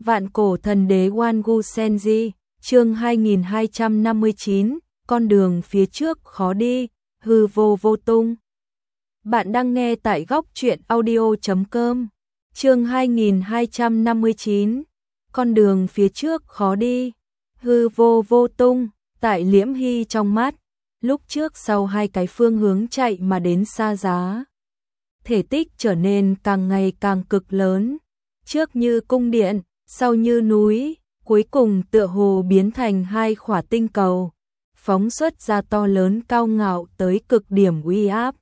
Vạn cổ thần đế Wangu Senji, chương 2259, con đường phía trước khó đi, hư vô vô tung. Bạn đang nghe tại góc truyện audio.com, chương 2259, con đường phía trước khó đi, hư vô vô tung, tại Liễm Hy trong mắt, lúc trước sau hai cái phương hướng chạy mà đến xa giá. Thể tích trở nên càng ngày càng cực lớn, trước như cung điện, sau như núi, cuối cùng tựa hồ biến thành hai khỏa tinh cầu, phóng xuất ra to lớn cao ngạo tới cực điểm uy áp.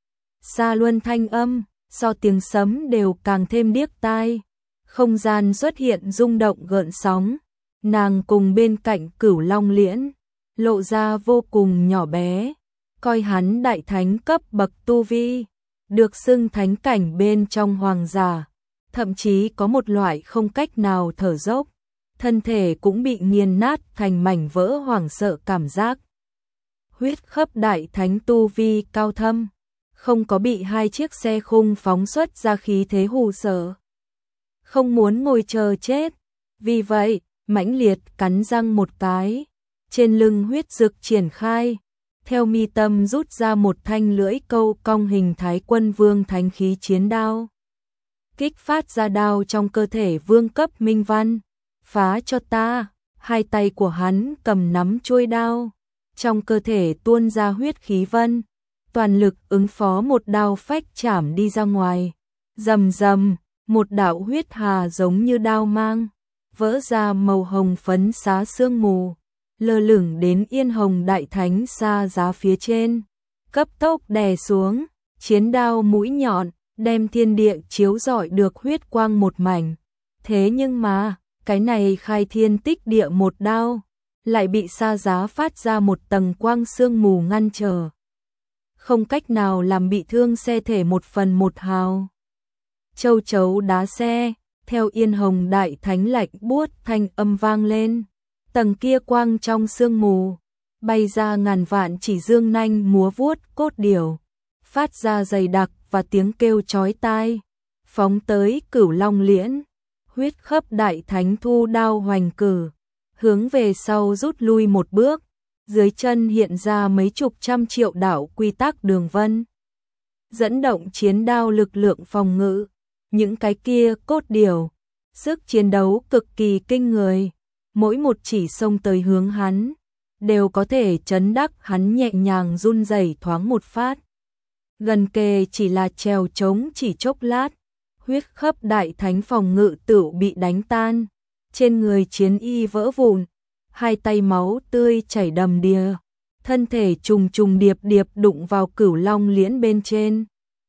Xa luân thanh âm, so tiếng sấm đều càng thêm điếc tai, không gian xuất hiện rung động gợn sóng, nàng cùng bên cạnh Cửu Long Liễn, lộ ra vô cùng nhỏ bé, coi hắn đại thánh cấp bậc tu vi, được xưng thánh cảnh bên trong hoàng giả. Thậm chí có một loại không cách nào thở dốc, thân thể cũng bị nghiền nát thành mảnh vỡ hoảng sợ cảm giác. Huyết khắp đại thánh tu vi cao thâm, không có bị hai chiếc xe khung phóng xuất ra khí thế hù sợ. Không muốn ngồi chờ chết, vì vậy, mãnh liệt cắn răng một cái, trên lưng huyết dực triển khai, theo mi tâm rút ra một thanh lưỡi câu cong hình thái quân vương thánh khí chiến đao. Kích phát ra đao trong cơ thể vương cấp minh văn, phá cho ta, hai tay của hắn cầm nắm chuôi đao, trong cơ thể tuôn ra huyết khí vân, toàn lực ứng phó một đao phách chảm đi ra ngoài, rầm rầm, một đạo huyết hà giống như đao mang, vỡ ra màu hồng phấn xá sương mù, lơ lửng đến Yên Hồng Đại Thánh xa giá phía trên, cấp tốc đè xuống, chiến đao mũi nhọn, đem thiên địa chiếu rọi được huyết quang một mảnh. Thế nhưng mà, cái này khai thiên tích địa một đao, lại bị xa giá phát ra một tầng quang sương mù ngăn trở. Không cách nào làm bị thương xe thể một phần một hào. Châu chấu đá xe, theo Yên Hồng Đại Thánh lạnh buốt thanh âm vang lên. Tầng kia quang trong sương mù, bay ra ngàn vạn chỉ dương nanh múa vuốt cốt điểu, phát ra dày đặc và tiếng kêu chói tai, phóng tới Cửu Long Liễn, huyết khắp đại thánh thu đao hoành cử, hướng về sau rút lui một bước, dưới chân hiện ra mấy chục trăm triệu đạo quy tắc đường vân, dẫn động chiến đao lực lượng phòng ngự, những cái kia cốt điểu, sức chiến đấu cực kỳ kinh người, mỗi một chỉ xông tới hướng hắn, đều có thể chấn đắc hắn nhẹ nhàng run rẩy thoáng một phát. Gần kề chỉ là trèo trống chỉ chốc lát, huyết khắp đại thánh phòng ngự tựu bị đánh tan, trên người chiến y vỡ vụn, hai tay máu tươi chảy đầm đìa, thân thể trùng trùng điệp điệp đụng vào Cửu Long Liễn bên trên.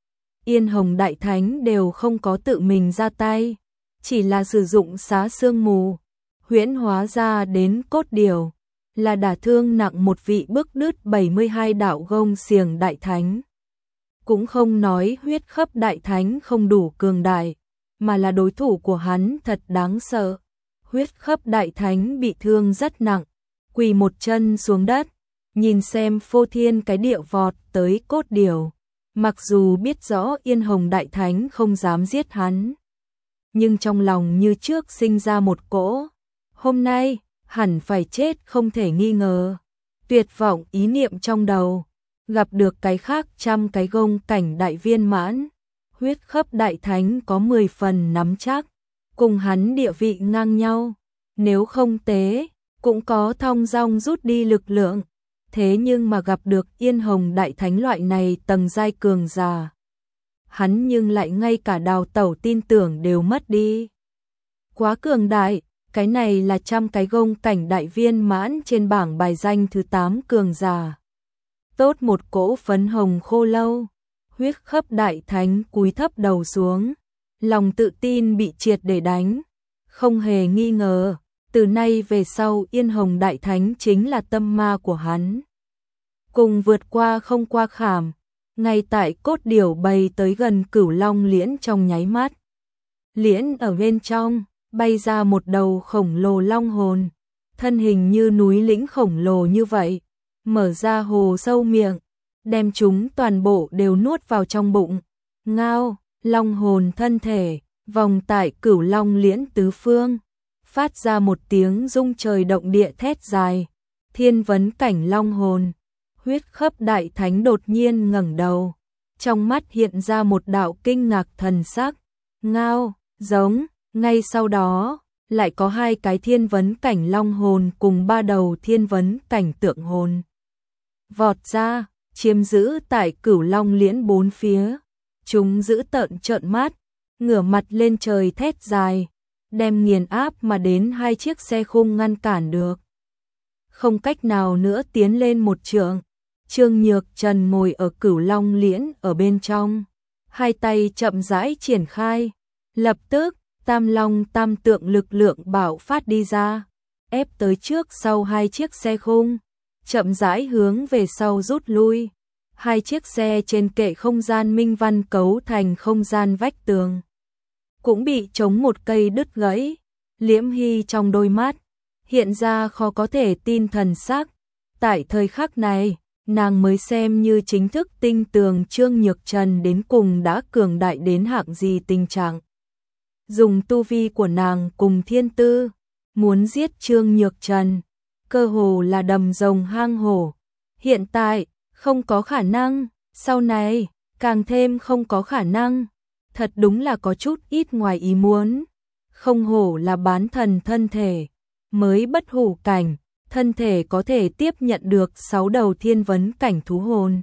Yên Hồng Đại Thánh đều không có tự mình ra tay, chỉ là sử dụng xá sương mù, huyễn hóa ra đến cốt điểu, là đả thương nặng một vị bức đứt 72 đạo gông xiềng đại thánh. Cũng không nói huyết khắp đại thánh không đủ cường đại, mà là đối thủ của hắn thật đáng sợ. Huyết khắp đại thánh bị thương rất nặng, quỳ một chân xuống đất, nhìn xem phô thiên cái địa vọt tới cốt điểu. Mặc dù biết rõ Yên Hồng Đại Thánh không dám giết hắn, nhưng trong lòng như trước sinh ra một cỗ, hôm nay hẳn phải chết không thể nghi ngờ. Tuyệt vọng ý niệm trong đầu, gặp được cái khác trăm cái gông cảnh đại viên mãn, huyết khắp đại thánh có 10 phần nắm chắc, cùng hắn địa vị ngang nhau, nếu không tế, cũng có thong dong rút đi lực lượng, thế nhưng mà gặp được Yên Hồng Đại Thánh loại này tầng giai cường giả, hắn nhưng lại ngay cả đào tẩu tin tưởng đều mất đi. Quá cường đại, cái này là trăm cái gông cảnh đại viên mãn trên bảng bài danh thứ 8 cường giả. Tốt một cỗ phấn hồng khô lâu, huyết khắp đại thánh cúi thấp đầu xuống, lòng tự tin bị triệt để đánh, không hề nghi ngờ, từ nay về sau Yên Hồng Đại Thánh chính là tâm ma của hắn. Cùng vượt qua không qua khảm, ngay tại cốt điểu bay tới gần Cửu Long Liễn trong nháy mắt. Liễn ở bên trong, bay ra một đầu khổng lồ long hồn, thân hình như núi lĩnh khổng lồ như vậy, mở ra hồ sâu miệng, đem chúng toàn bộ đều nuốt vào trong bụng. Ngao, long hồn thân thể, vòng tại Cửu Long Liễn tứ phương, phát ra một tiếng rung trời động địa thét dài. Thiên vấn cảnh long hồn, huyết khắp đại thánh đột nhiên ngẩng đầu, trong mắt hiện ra một đạo kinh ngạc thần sắc, ngao, giống, ngay sau đó, lại có 2 cái thiên vấn cảnh long hồn cùng 3 đầu thiên vấn cảnh tượng hồn. Vọt ra, chiếm giữ tại Cửu Long Liễn 4 phía, chúng giữ tợn trợn mắt, ngửa mặt lên trời thét dài, đem nghiền áp mà đến 2 chiếc xe khung ngăn cản được. Không cách nào nữa tiến lên một trượng, Trương Nhược Trần ngồi ở Cửu Long Liễn ở bên trong, 2 tay chậm rãi triển khai, lập tức, Tam Long Tam Tượng lực lượng bạo phát đi ra, ép tới trước sau 2 chiếc xe khung, chậm rãi hướng về sau rút lui. 2 chiếc xe trên kệ không gian minh văn cấu thành không gian vách tường, cũng bị chống một cây đứt gãy. Liễm Hy trong đôi mắt hiện ra khó có thể tin thần sắc. Tại thời khắc này, nàng mới xem như chính thức tinh tường Trương Nhược Trần đến cùng đã cường đại đến hạng gì tình trạng. Dùng tu vi của nàng cùng thiên tư, muốn giết Trương Nhược Trần, cơ hồ là đầm rồng hang hổ. Hiện tại, không có khả năng, sau này, càng thêm không có khả năng. Thật đúng là có chút ít ngoài ý muốn. Không hổ là bán thần thân thể, mới bất hủ cảnh, thân thể có thể tiếp nhận được 6 đầu thiên vấn cảnh thú hồn.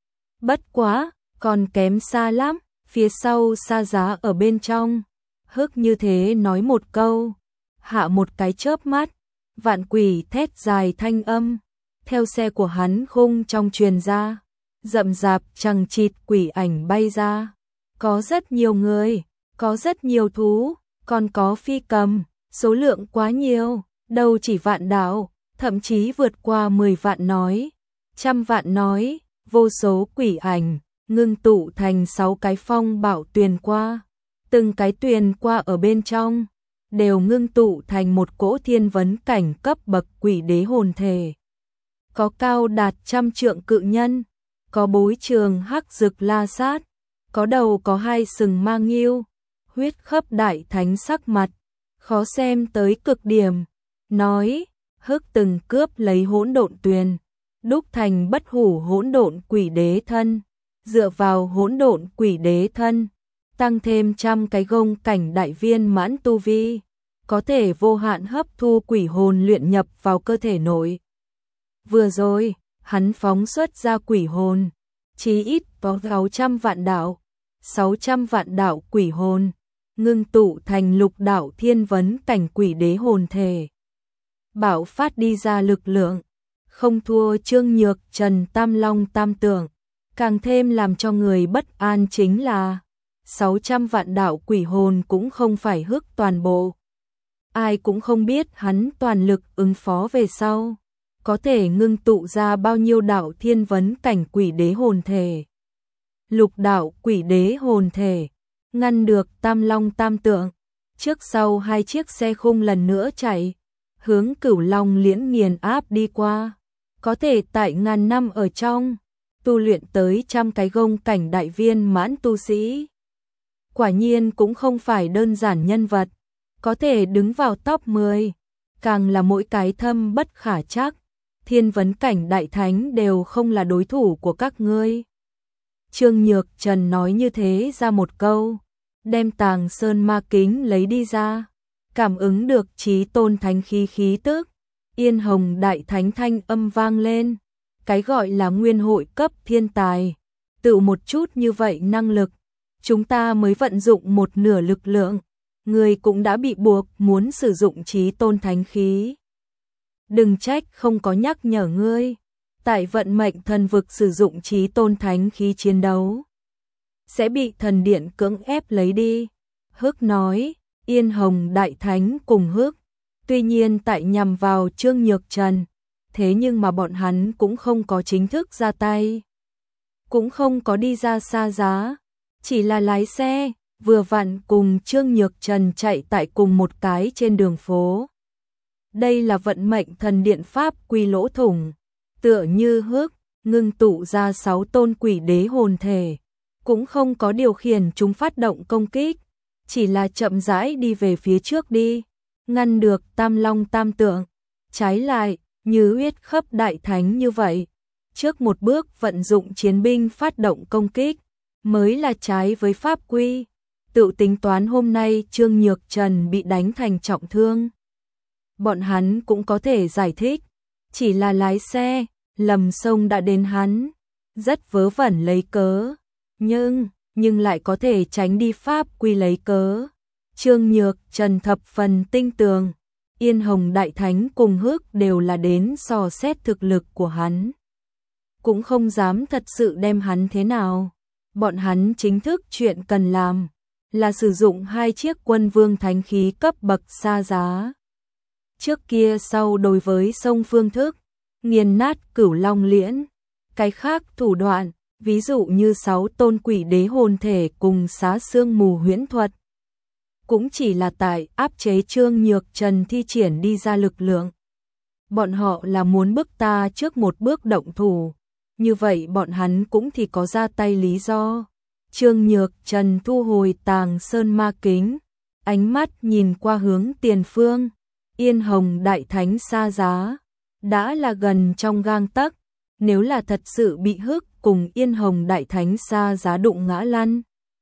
Bất quá, còn kém xa lắm, phía sau Sa Giá ở bên trong. Hức như thế nói một câu, hạ một cái chớp mắt, vạn quỷ thét dài thanh âm, theo xe của hắn khung trong truyền ra, rậm rạp chằng chịt quỷ ảnh bay ra. Có rất nhiều người, có rất nhiều thú, còn có phi cầm, số lượng quá nhiều, đâu chỉ vạn đạo, thậm chí vượt qua 10 vạn nói, trăm vạn nói, vô số quỷ ảnh, ngưng tụ thành 6 cái phong bảo tuyền qua. Từng cái tuyền qua ở bên trong, đều ngưng tụ thành một cỗ thiên vấn cảnh cấp bậc quỷ đế hồn thể. Có cao đạt 100 trượng cự nhân, có bối trường hắc rực la sát, có đầu có 2 sừng ma nghiêu, huyết khắp đại thánh sắc mặt, khó xem tới cực điểm. Nói, Hức từng cướp lấy hỗn độn tuyền, đúc thành bất hủ hỗn độn quỷ đế thân, dựa vào hỗn độn quỷ đế thân, tăng thêm 100 cái gông cảnh đại viên mãn tu vi, có thể vô hạn hấp thu quỷ hồn luyện nhập vào cơ thể nội. Vừa rồi, hắn phóng xuất ra quỷ hồn, chí ít có 600 vạn đạo, 600 vạn đạo quỷ hồn, ngưng tụ thành lục đạo thiên vấn cảnh quỷ đế hồn thể. Bạo phát đi ra lực lượng, không thua Trương Nhược Trần Tam Long Tam Tượng, càng thêm làm cho người bất an chính là 600 vạn đạo quỷ hồn cũng không phải Hức toàn bộ. Ai cũng không biết hắn toàn lực ứng phó về sau, có thể ngưng tụ ra bao nhiêu đạo thiên vấn cảnh quỷ đế hồn thể. Lục đạo quỷ đế hồn thể, ngăn được Tam Long Tam Tượng, trước sau 2 chiếc xe khung lần nữa chạy, hướng Cửu Long Liễn nghiền áp đi qua, có thể tại ngàn năm ở trong, tu luyện tới 100 cái gông cảnh đại viên mãn tu sĩ. Quả nhiên cũng không phải đơn giản nhân vật, có thể đứng vào top 10, càng là mỗi cái thâm bất khả trắc, thiên vấn cảnh đại thánh đều không là đối thủ của các ngươi. Trương Nhược Trần nói như thế ra một câu, đem Tàng Sơn Ma Kính lấy đi ra, cảm ứng được chí tôn thánh khí tức, Yên Hồng đại thánh thanh âm vang lên, cái gọi là nguyên hội cấp thiên tài, tự một chút như vậy năng lực, chúng ta mới vận dụng một nửa lực lượng, người cũng đã bị buộc muốn sử dụng chí tôn thánh khí. Đừng trách không có nhắc nhở ngươi, tại vận mệnh thần vực sử dụng chí tôn thánh khí chiến đấu, sẽ bị thần điện cưỡng ép lấy đi. Hức nói, Yên Hồng đại thánh cùng Hức, tuy nhiên tại nhằm vào Trương Nhược Trần, thế nhưng mà bọn hắn cũng không có chính thức ra tay, cũng không có đi ra Sa Giá, chỉ là lái xe, vừa vặn cùng Trương Nhược Trần chạy tại cùng một cái trên đường phố. Đây là vận mệnh thần điện pháp quy lỗ thủng, tựa như Hức ngưng tụ ra 6 tôn quỷ đế hồn thể, cũng không có điều khiển chúng phát động công kích, chỉ là chậm rãi đi về phía trước đi, ngăn được Tam Long Tam Tượng. Trái lại, như huyết khắp đại thánh như vậy, trước một bước vận dụng chiến binh phát động công kích, mới là trái với pháp quy. Tự tính toán hôm nay Trương Nhược Trần bị đánh thành trọng thương, bọn hắn cũng có thể giải thích, chỉ là lái xe, lầm sông đã đến hắn, rất vớ vẩn lấy cớ, nhưng lại có thể tránh đi pháp quy lấy cớ. Trương Nhược Trần thập phần tinh tường, Yên Hồng Đại Thánh cùng Hức đều là đến dò xét thực lực của hắn, cũng không dám thật sự đem hắn thế nào. Bọn hắn chính thức chuyện cần làm là sử dụng 2 chiếc Quân Vương thánh khí cấp bậc xa giá. Trước kia sau đối với sông phương thức, nghiền nát Cửu Long Liễn, cái khác thủ đoạn, ví dụ như 6 tôn quỷ đế hồn thể cùng xá sương mù huyễn thuật, cũng chỉ là tại áp chế Trương Nhược Trần thi triển đi ra lực lượng. Bọn họ là muốn bức ta trước một bước động thủ, như vậy bọn hắn cũng thì có ra tay lý do. Trương Nhược Trần thu hồi Tàng Sơn Ma Kính, ánh mắt nhìn qua hướng tiền phương, Yên Hồng Đại Thánh xa giá, đã là gần trong gang tấc, nếu là thật sự bị Hức cùng Yên Hồng Đại Thánh xa giá đụng ngã lăn,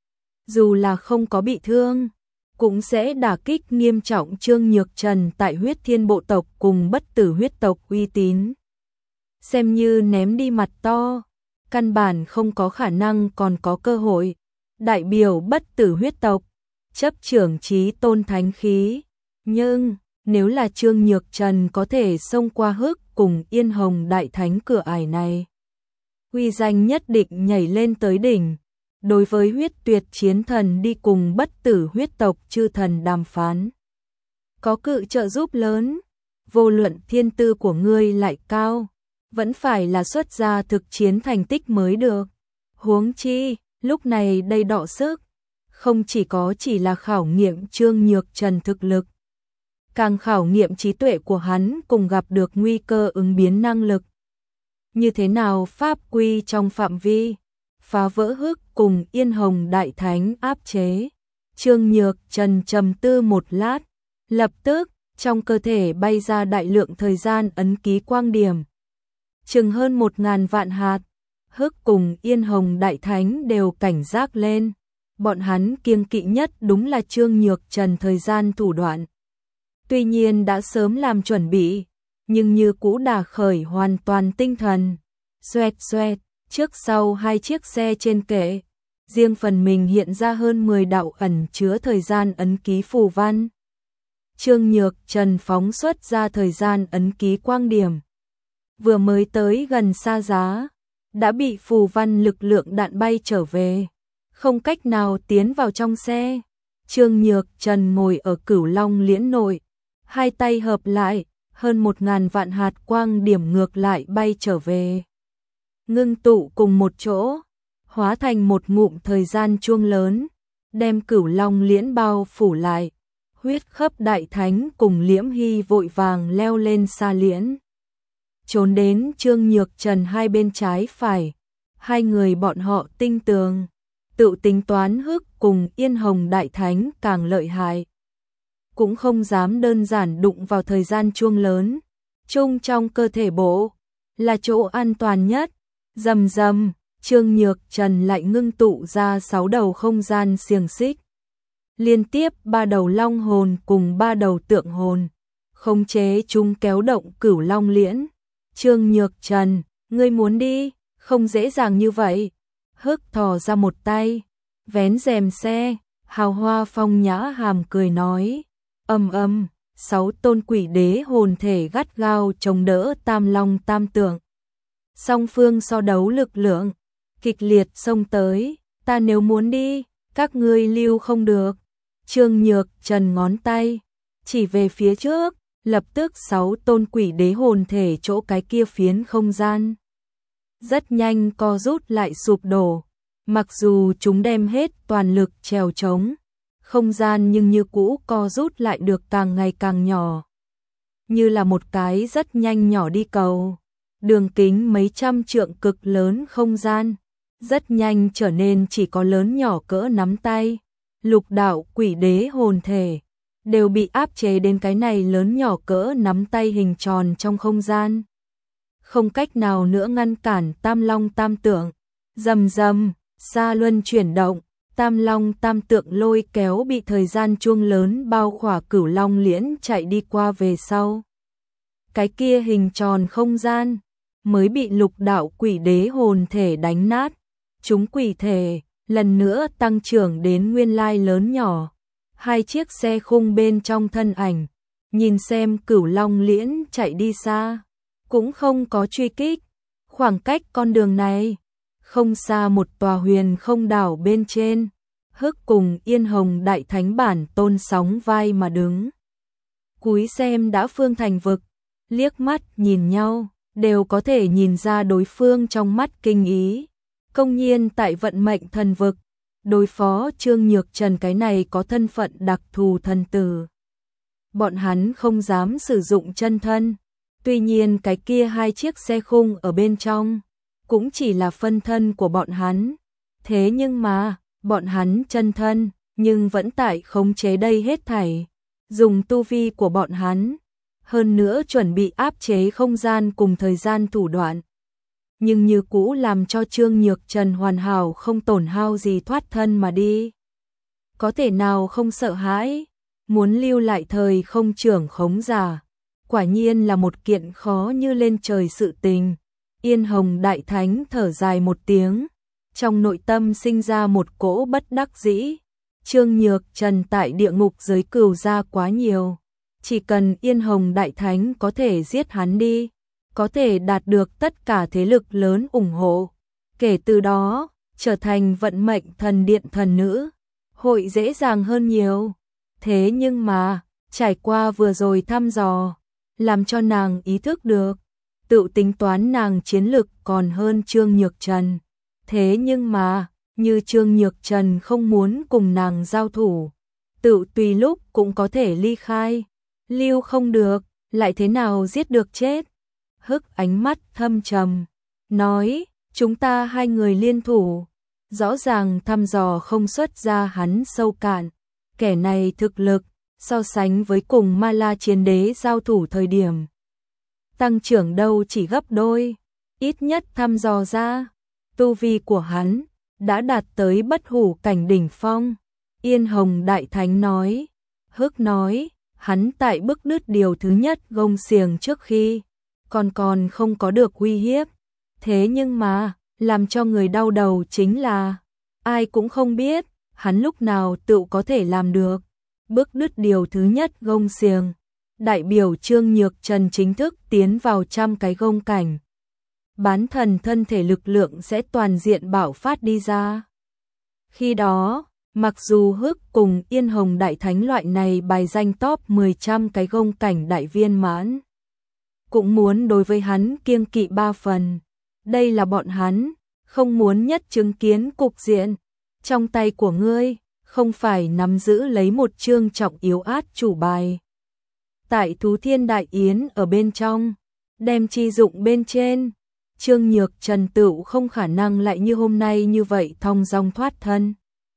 dù là không có bị thương, cũng sẽ đả kích nghiêm trọng Trương Nhược Trần tại Huyết Thiên bộ tộc cùng Bất Tử huyết tộc uy tín. Xem như ném đi mặt to, căn bản không có khả năng còn có cơ hội. Đại biểu Bất Tử huyết tộc, chấp trưởng chí tôn thánh khí, nhưng nếu là Trương Nhược Trần có thể xông qua Hức cùng Yên Hồng Đại Thánh cửa ải này, uy danh nhất định nhảy lên tới đỉnh. Đối với Huyết Tuyệt Chiến Thần đi cùng Bất Tử huyết tộc chư thần đàm phán, có cự trợ giúp lớn. Vô luận thiên tư của ngươi lại cao, vẫn phải là xuất ra thực chiến thành tích mới được. Huống chi, lúc này đây đọ sức, không chỉ là khảo nghiệm Trương Nhược Trần thực lực, càng khảo nghiệm trí tuệ của hắn cùng gặp được nguy cơ ứng biến năng lực. Như thế nào pháp quy trong phạm vi, phá vỡ Hức cùng Yên Hồng Đại Thánh áp chế. Trương Nhược Trần trầm tư một lát, lập tức trong cơ thể bay ra đại lượng thời gian ấn ký quang điểm, chừng hơn 1000 vạn hạt. Hức cùng Yên Hồng Đại Thánh đều cảnh giác lên, bọn hắn kiêng kỵ nhất đúng là Trương Nhược Trần thời gian thủ đoạn. Tuy nhiên đã sớm làm chuẩn bị, nhưng như cũ đả khởi hoàn toàn tinh thần. Xoẹt xoẹt, trước sau 2 chiếc xe trên kệ, riêng phần mình hiện ra hơn 10 đạo ẩn chứa thời gian ấn ký phù văn. Trương Nhược Trần phóng xuất ra thời gian ấn ký quang điểm, vừa mới tới gần xa giá, đã bị phù văn lực lượng đạn bay trở về, không cách nào tiến vào trong xe. Trương Nhược Trần ngồi ở Cửu Long Liễn nội, 2 tay hợp lại, hơn 1000 vạn hạt quang điểm ngược lại bay trở về, ngưng tụ cùng một chỗ, hóa thành một ngụm thời gian chuông lớn, đem Cửu Long Liễn bao phủ lại. Huyết Khắp Đại Thánh cùng Liễm Hy vội vàng leo lên xa liễn, trốn đến Trương Nhược Trần hai bên trái phải. 2 người bọn họ tinh tường, tự tính toán Hức cùng Yên Hồng Đại Thánh càng lợi hại, cũng không dám đơn giản đụng vào thời gian chuông lớn. Chung trong cơ thể bộ là chỗ an toàn nhất. Rầm rầm, Trương Nhược Trần lại ngưng tụ ra 6 đầu không gian xiềng xích, liên tiếp 3 đầu long hồn cùng 3 đầu tượng hồn, khống chế chúng kéo động Cửu Long Liễn. Trương Nhược Trần, ngươi muốn đi, không dễ dàng như vậy. Hức thò ra một tay, vén rèm xe, hào hoa phong nhã hàm cười nói, 6 tôn quỷ đế hồn thể gắt gao chống đỡ Tam Long Tam Tượng. Song phương so đấu lực lượng, kịch liệt xông tới, ta nếu muốn đi, các ngươi lưu không được. Trương Nhược Trần ngón tay chỉ về phía trước, lập tức 6 tôn quỷ đế hồn thể chỗ cái kia phiến không gian rất nhanh co rút lại sụp đổ. Mặc dù chúng đem hết toàn lực trèo trống không gian, nhưng như cũ co rút lại được càng ngày càng nhỏ, như là một cái rất nhanh nhỏ đi cầu. Đường kính mấy trăm trượng cực lớn không gian rất nhanh trở nên chỉ có lớn nhỏ cỡ nắm tay. Lục đạo quỷ đế hồn thể đều bị áp chế đến cái này lớn nhỏ cỡ nắm tay hình tròn trong không gian. Không cách nào nữa ngăn cản Tam Long Tam Tượng. Rầm rầm, sa luân chuyển động, Tam Long Tam Tượng lôi kéo bị thời gian chuông lớn bao khỏa Cửu Long Liễn chạy đi qua về sau. Cái kia hình tròn không gian mới bị Lục đạo quỷ đế hồn thể đánh nát. Chúng quỷ thể lần nữa tăng trưởng đến nguyên lai lớn nhỏ. Hai chiếc xe khung bên trong thân ảnh, nhìn xem Cửu Long Liễn chạy đi xa, cũng không có truy kích. Khoảng cách con đường này, không xa một tòa huyền không đảo bên trên, Hức cùng Yên Hồng Đại Thánh Bản Tôn sóng vai mà đứng. Cúi xem đã phương thành vực, liếc mắt nhìn nhau, đều có thể nhìn ra đối phương trong mắt kinh ý. Công nhiên tại vận mệnh thần vực, đối phó Trương Nhược Trần cái này có thân phận đặc thù thần tử. Bọn hắn không dám sử dụng chân thân, tuy nhiên cái kia hai chiếc xe khung ở bên trong, cũng chỉ là phân thân của bọn hắn. Thế nhưng mà, bọn hắn chân thân, nhưng vẫn tại khống chế đây hết thảy, dùng tu vi của bọn hắn, hơn nữa chuẩn bị áp chế không gian cùng thời gian thủ đoạn. Nhưng như cũ làm cho Trương Nhược Trần hoàn hảo không tổn hao gì thoát thân mà đi. Có thể nào không sợ hãi, muốn lưu lại thời không trưởng khống giả, quả nhiên là một kiện khó như lên trời sự tình. Yên Hồng Đại Thánh thở dài một tiếng, trong nội tâm sinh ra một cỗ bất đắc dĩ. Trương Nhược Trần tại địa ngục giới cừu ra quá nhiều, chỉ cần Yên Hồng Đại Thánh có thể giết hắn đi, có thể đạt được tất cả thế lực lớn ủng hộ. Kể từ đó, trở thành vận mệnh thần điện thần nữ, hội dễ dàng hơn nhiều. Thế nhưng mà, trải qua vừa rồi thăm dò, làm cho nàng ý thức được, tự tính toán nàng chiến lực còn hơn Trương Nhược Trần. Thế nhưng mà, như Trương Nhược Trần không muốn cùng nàng giao thủ, tự tùy lúc cũng có thể ly khai, lưu không được, lại thế nào giết được chết. Hức ánh mắt thâm trầm, nói, chúng ta hai người liên thủ, rõ ràng thăm dò không xuất ra hắn sâu cạn, kẻ này thực lực, so sánh với cùng Ma La Chiến Đế giao thủ thời điểm. Tăng trưởng đâu chỉ gấp đôi, ít nhất thăm dò ra, tu vi của hắn, đã đạt tới bất hủ cảnh đỉnh phong. Yên Hồng Đại Thánh nói, Hức nói, hắn tại bức đứt điều thứ nhất gông xiềng trước khi, còn không có được uy hiếp. Thế nhưng mà, làm cho người đau đầu chính là, ai cũng không biết, hắn lúc nào tự có thể làm được. Bức đứt điều thứ nhất gông xiềng, đại biểu Trương Nhược Trần chính thức tiến vào 100 cái gông cảnh. Bán thần thân thể lực lượng sẽ toàn diện bạo phát đi ra. Khi đó, mặc dù Hức cùng Yên Hồng Đại Thánh loại này bài danh top 10 cái gông cảnh đại viên mãn, cũng muốn đối với hắn kiêng kỵ 3 phần. Đây là bọn hắn không muốn nhất chứng kiến cục diện. Trong tay của ngươi, không phải nắm giữ lấy một chương trọng yếu át chủ bài. Tại Thú Thiên Đại Yến ở bên trong, đem chi dụng bên trên, Trương Nhược Trần tựu không khả năng lại như hôm nay như vậy thong dong thoát thân.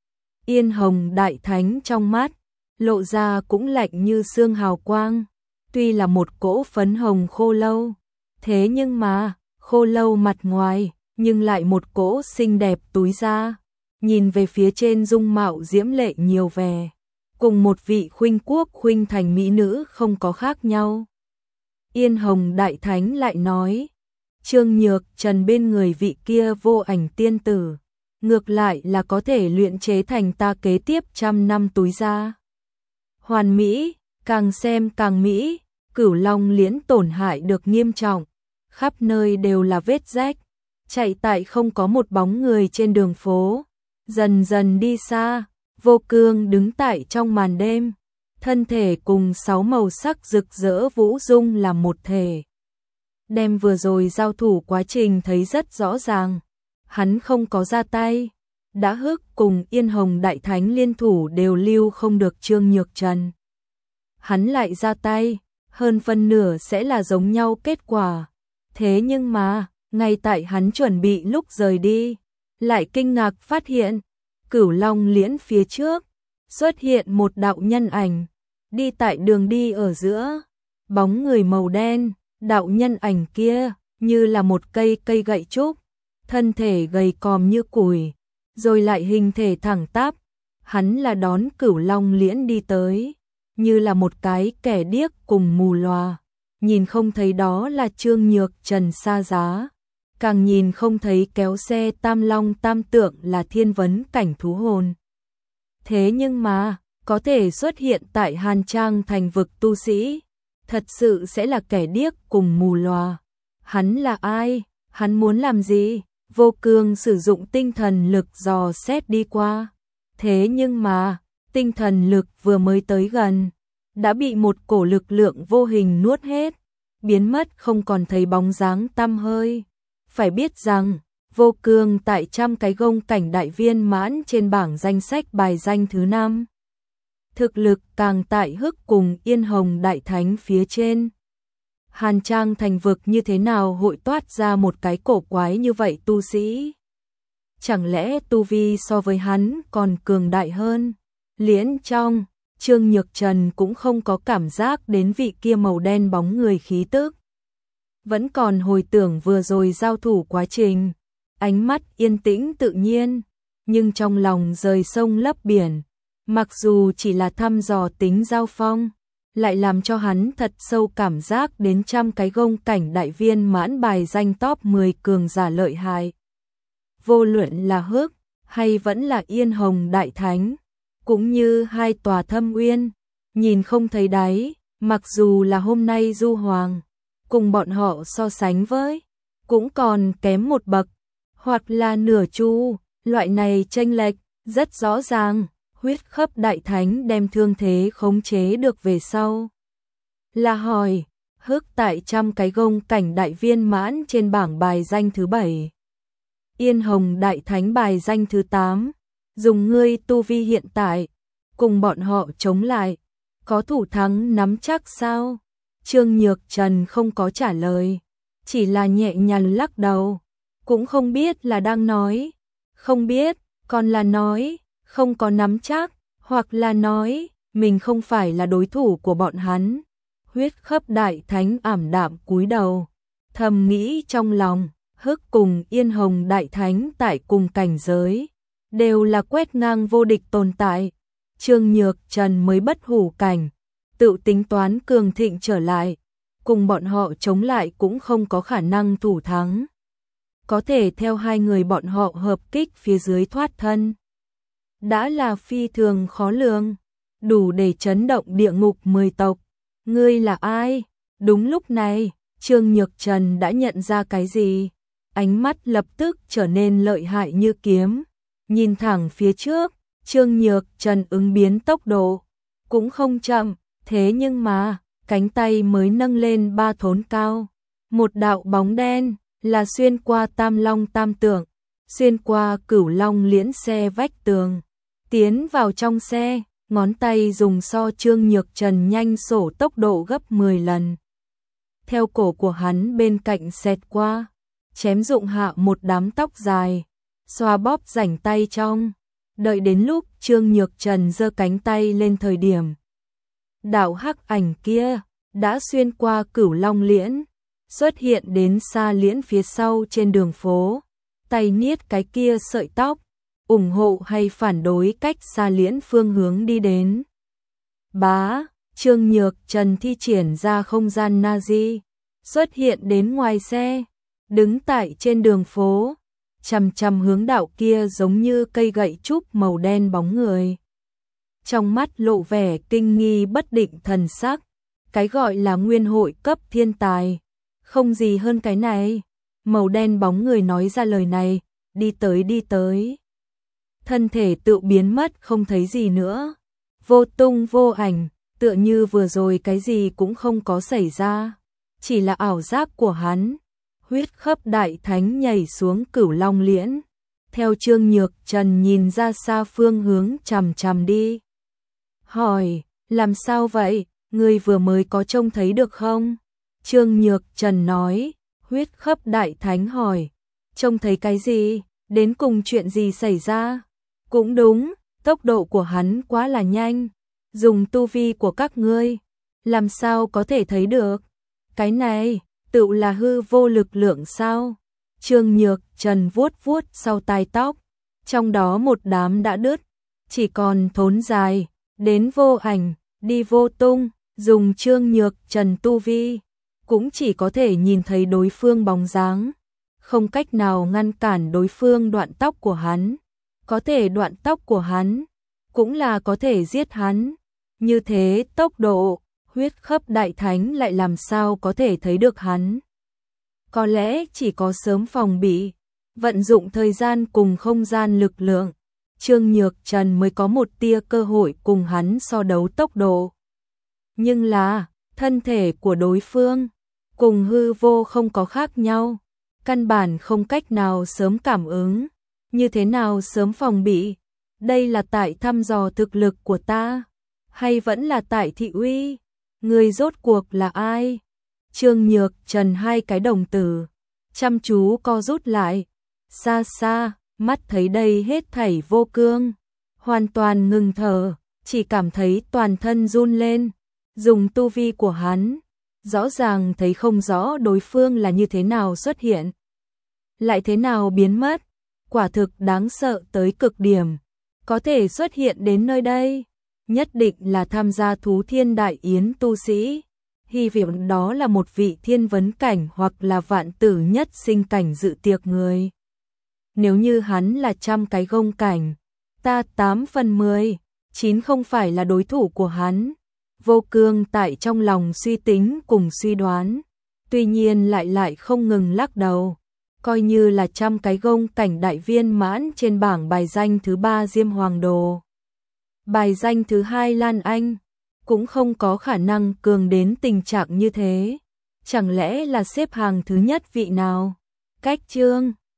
Yên Hồng Đại Thánh trong mắt, lộ ra cũng lạnh như xương hào quang. Tuy là một cỗ phấn hồng khô lâu, thế nhưng mà, khô lâu mặt ngoài, nhưng lại một cỗ xinh đẹp túi ra. Nhìn về phía trên dung mạo diễm lệ nhiều vẻ, cùng một vị khuynh quốc khuynh thành mỹ nữ không có khác nhau. Yên Hồng Đại Thánh lại nói, Trương Nhược Trần bên người vị kia vô ảnh tiên tử, ngược lại là có thể luyện chế thành ta kế tiếp 100 năm túi ra. Hoàn mỹ, càng xem càng mỹ. Cửu Long Liễn tổn hại được nghiêm trọng, khắp nơi đều là vết rách, chạy tại không có một bóng người trên đường phố. Dần dần đi xa, Vô Cương đứng tại trong màn đêm, thân thể cùng 6 màu sắc rực rỡ vũ dung làm một thể. Đem vừa rồi giao thủ quá trình thấy rất rõ ràng, hắn không có ra tay, đã Hức cùng Yên Hồng Đại Thánh liên thủ đều lưu không được Trương Nhược Trần. Hắn lại ra tay, hơn phân nửa sẽ là giống nhau kết quả. Thế nhưng mà, ngay tại hắn chuẩn bị lúc rời đi, lại kinh ngạc phát hiện, Cửu Long Liễn phía trước, xuất hiện một đạo nhân ảnh, đi tại đường đi ở giữa, bóng người màu đen, đạo nhân ảnh kia, như là một cây gậy trúc, thân thể gầy còm như củi, rồi lại hình thể thẳng tắp, hắn là đón Cửu Long Liễn đi tới, như là một cái kẻ điếc cùng mù lòa, nhìn không thấy đó là Trương Nhược Trần xa giá, càng nhìn không thấy kéo xe Tam Long Tam Tượng là Thiên Vấn Cảnh thú hồn. Thế nhưng mà, có thể xuất hiện tại Hàn Trang thành vực tu sĩ, thật sự sẽ là kẻ điếc cùng mù lòa. Hắn là ai? Hắn muốn làm gì? Vô Cương sử dụng tinh thần lực dò xét đi qua. Thế nhưng mà, tinh thần lực vừa mới tới gần, đã bị một cổ lực lượng vô hình nuốt hết, biến mất không còn thấy bóng dáng tăm hơi. Phải biết rằng, Vô Cương tại trăm cái gông cảnh đại viên mãn trên bảng danh sách bài danh thứ 5. Thực lực càng tại Hức cùng Yên Hồng Đại Thánh phía trên. Hàn Trang thành vực như thế nào hội toát ra một cái cổ quái như vậy tu sĩ? Chẳng lẽ tu vi so với hắn còn cường đại hơn? Liễn trong, Trương Nhược Trần cũng không có cảm giác đến vị kia màu đen bóng người khí tức. Vẫn còn hồi tưởng vừa rồi giao thủ quá trình, ánh mắt yên tĩnh tự nhiên, nhưng trong lòng rời sông lấp biển, mặc dù chỉ là thăm dò tính giao phong, lại làm cho hắn thật sâu cảm giác đến trăm cái gông cảnh đại viên mãn bài danh top 10 cường giả lợi hại. Vô luận là Hức hay vẫn là Yên Hồng Đại Thánh, cũng như hai tòa thâm uyên, nhìn không thấy đáy, mặc dù là hôm nay Du Hoàng, cùng bọn họ so sánh với, cũng còn kém một bậc, hoặc là nửa chu, loại này chênh lệch, rất rõ ràng. Huyết Khấp Đại Thánh đem thương thế khống chế được về sau. Là hỏi, Hức tại trăm cái gông cảnh đại viên mãn trên bảng bài danh thứ 7. Yên Hồng Đại Thánh bài danh thứ 8. Dùng ngươi tu vi hiện tại, cùng bọn họ chống lại, có thủ thắng nắm chắc sao? Trương Nhược Trần không có trả lời, chỉ là nhẹ nhàng lắc đầu, cũng không biết là đang nói, không biết, còn là nói, không có nắm chắc, hoặc là nói, mình không phải là đối thủ của bọn hắn. Huyết Khấp Đại Thánh ảm đạm cúi đầu, thầm nghĩ trong lòng, Hức cùng Yên Hồng Đại Thánh tại cùng cảnh giới, đều là quét ngang vô địch tồn tại. Trương Nhược Trần mới bất hủ cảnh, tự tính toán cường thịnh trở lại, cùng bọn họ chống lại cũng không có khả năng thủ thắng. Có thể theo hai người bọn họ hợp kích phía dưới thoát thân, đã là phi thường khó lường, đủ để chấn động địa ngục 10 tộc. Ngươi là ai? Đúng lúc này, Trương Nhược Trần đã nhận ra cái gì, ánh mắt lập tức trở nên lợi hại như kiếm, nhìn thẳng phía trước. Trương Nhược Trần ứng biến tốc độ, cũng không chậm, thế nhưng mà, cánh tay mới nâng lên 3 thốn cao. Một đạo bóng đen, là xuyên qua Tam Long Tam Tượng, xuyên qua Cửu Long Liễn xe vách tường, tiến vào trong xe, ngón tay dùng so Trương Nhược Trần nhanh sổ tốc độ gấp 10 lần. Theo cổ của hắn bên cạnh xẹt qua, chém dụng hạ một đám tóc dài, xoa bóp rảnh tay trong. Đợi đến lúc Trương Nhược Trần giơ cánh tay lên thời điểm, đạo hắc ảnh kia đã xuyên qua Cửu Long Liễn, xuất hiện đến xa liễn phía sau trên đường phố, tay niết cái kia sợi tóc, ủng hộ hay phản đối cách xa liễn phương hướng đi đến. Bá, Trương Nhược Trần thi triển ra không gian Nazi, xuất hiện đến ngoài xe, đứng tại trên đường phố, chằm chằm hướng đạo kia giống như cây gậy trúc màu đen bóng người. Trong mắt lộ vẻ kinh nghi bất định thần sắc, cái gọi là nguyên hội cấp thiên tài, không gì hơn cái này. Màu đen bóng người nói ra lời này, đi tới. Thân thể tự biến mất không thấy gì nữa, vô tung vô ảnh, tựa như vừa rồi cái gì cũng không có xảy ra, chỉ là ảo giác của hắn. Huyết Khấp Đại Thánh nhảy xuống Cửu Long Liễn, theo Trương Nhược Trần nhìn ra xa phương hướng chằm chằm đi. Hỏi, làm sao vậy, ngươi vừa mới có trông thấy được không? Trương Nhược Trần nói. Huyết Khấp Đại Thánh hỏi, trông thấy cái gì, đến cùng chuyện gì xảy ra? Cũng đúng, tốc độ của hắn quá là nhanh, Dùng tu vi của các ngươi, làm sao có thể thấy được? Cái này, tựu là hư vô lực lượng sao? Trương Nhược Trần vuốt vuốt sau tai tóc, trong đó một đám đã đứt, chỉ còn thốn dài, đến vô ảnh, đi vô tung, dùng Trương Nhược Trần tu vi, cũng chỉ có thể nhìn thấy đối phương bóng dáng, không cách nào ngăn cản đối phương đoạn tóc của hắn, có thể đoạn tóc của hắn, cũng là có thể giết hắn, như thế tốc độ, huyết khắp đại thánh lại làm sao có thể thấy được hắn. Có lẽ chỉ có sớm phòng bị, vận dụng thời gian cùng không gian lực lượng, Trương Nhược Trần mới có một tia cơ hội cùng hắn so đấu tốc độ. Nhưng là, thân thể của đối phương, cùng hư vô không có khác nhau, căn bản không cách nào sớm cảm ứng, như thế nào sớm phòng bị, đây là tại thăm dò thực lực của ta, hay vẫn là tại thị uy, người rốt cuộc là ai? Trương Nhược Trần hai cái đồng tử, chăm chú co rút lại, xa xa, mắt thấy đây hết thảy vô cương, hoàn toàn ngừng thở, chỉ cảm thấy toàn thân run lên, dùng tu vi của hắn, rõ ràng thấy không rõ đối phương là như thế nào xuất hiện, lại thế nào biến mất, quả thực đáng sợ tới cực điểm, có thể xuất hiện đến nơi đây, nhất định là tham gia thú thiên đại yến tu sĩ. Hy vọng đó là một vị thiên vấn cảnh hoặc là vạn tử nhất sinh cảnh dự tiệc người. Nếu như hắn là trăm cái gông cảnh, ta 8 phần 10, 9 không phải là đối thủ của hắn. Vô Cương tại trong lòng suy tính cùng suy đoán, tuy nhiên lại không ngừng lắc đầu. Coi như là trăm cái gông cảnh đại viên mãn trên bảng bài danh thứ 3 Diêm Hoàng Đồ. Bài danh thứ 2 Lan Anh. Cũng không có khả năng cường đến tình trạng như thế. Chẳng lẽ là xếp hàng thứ nhất vị nào? Cách Trương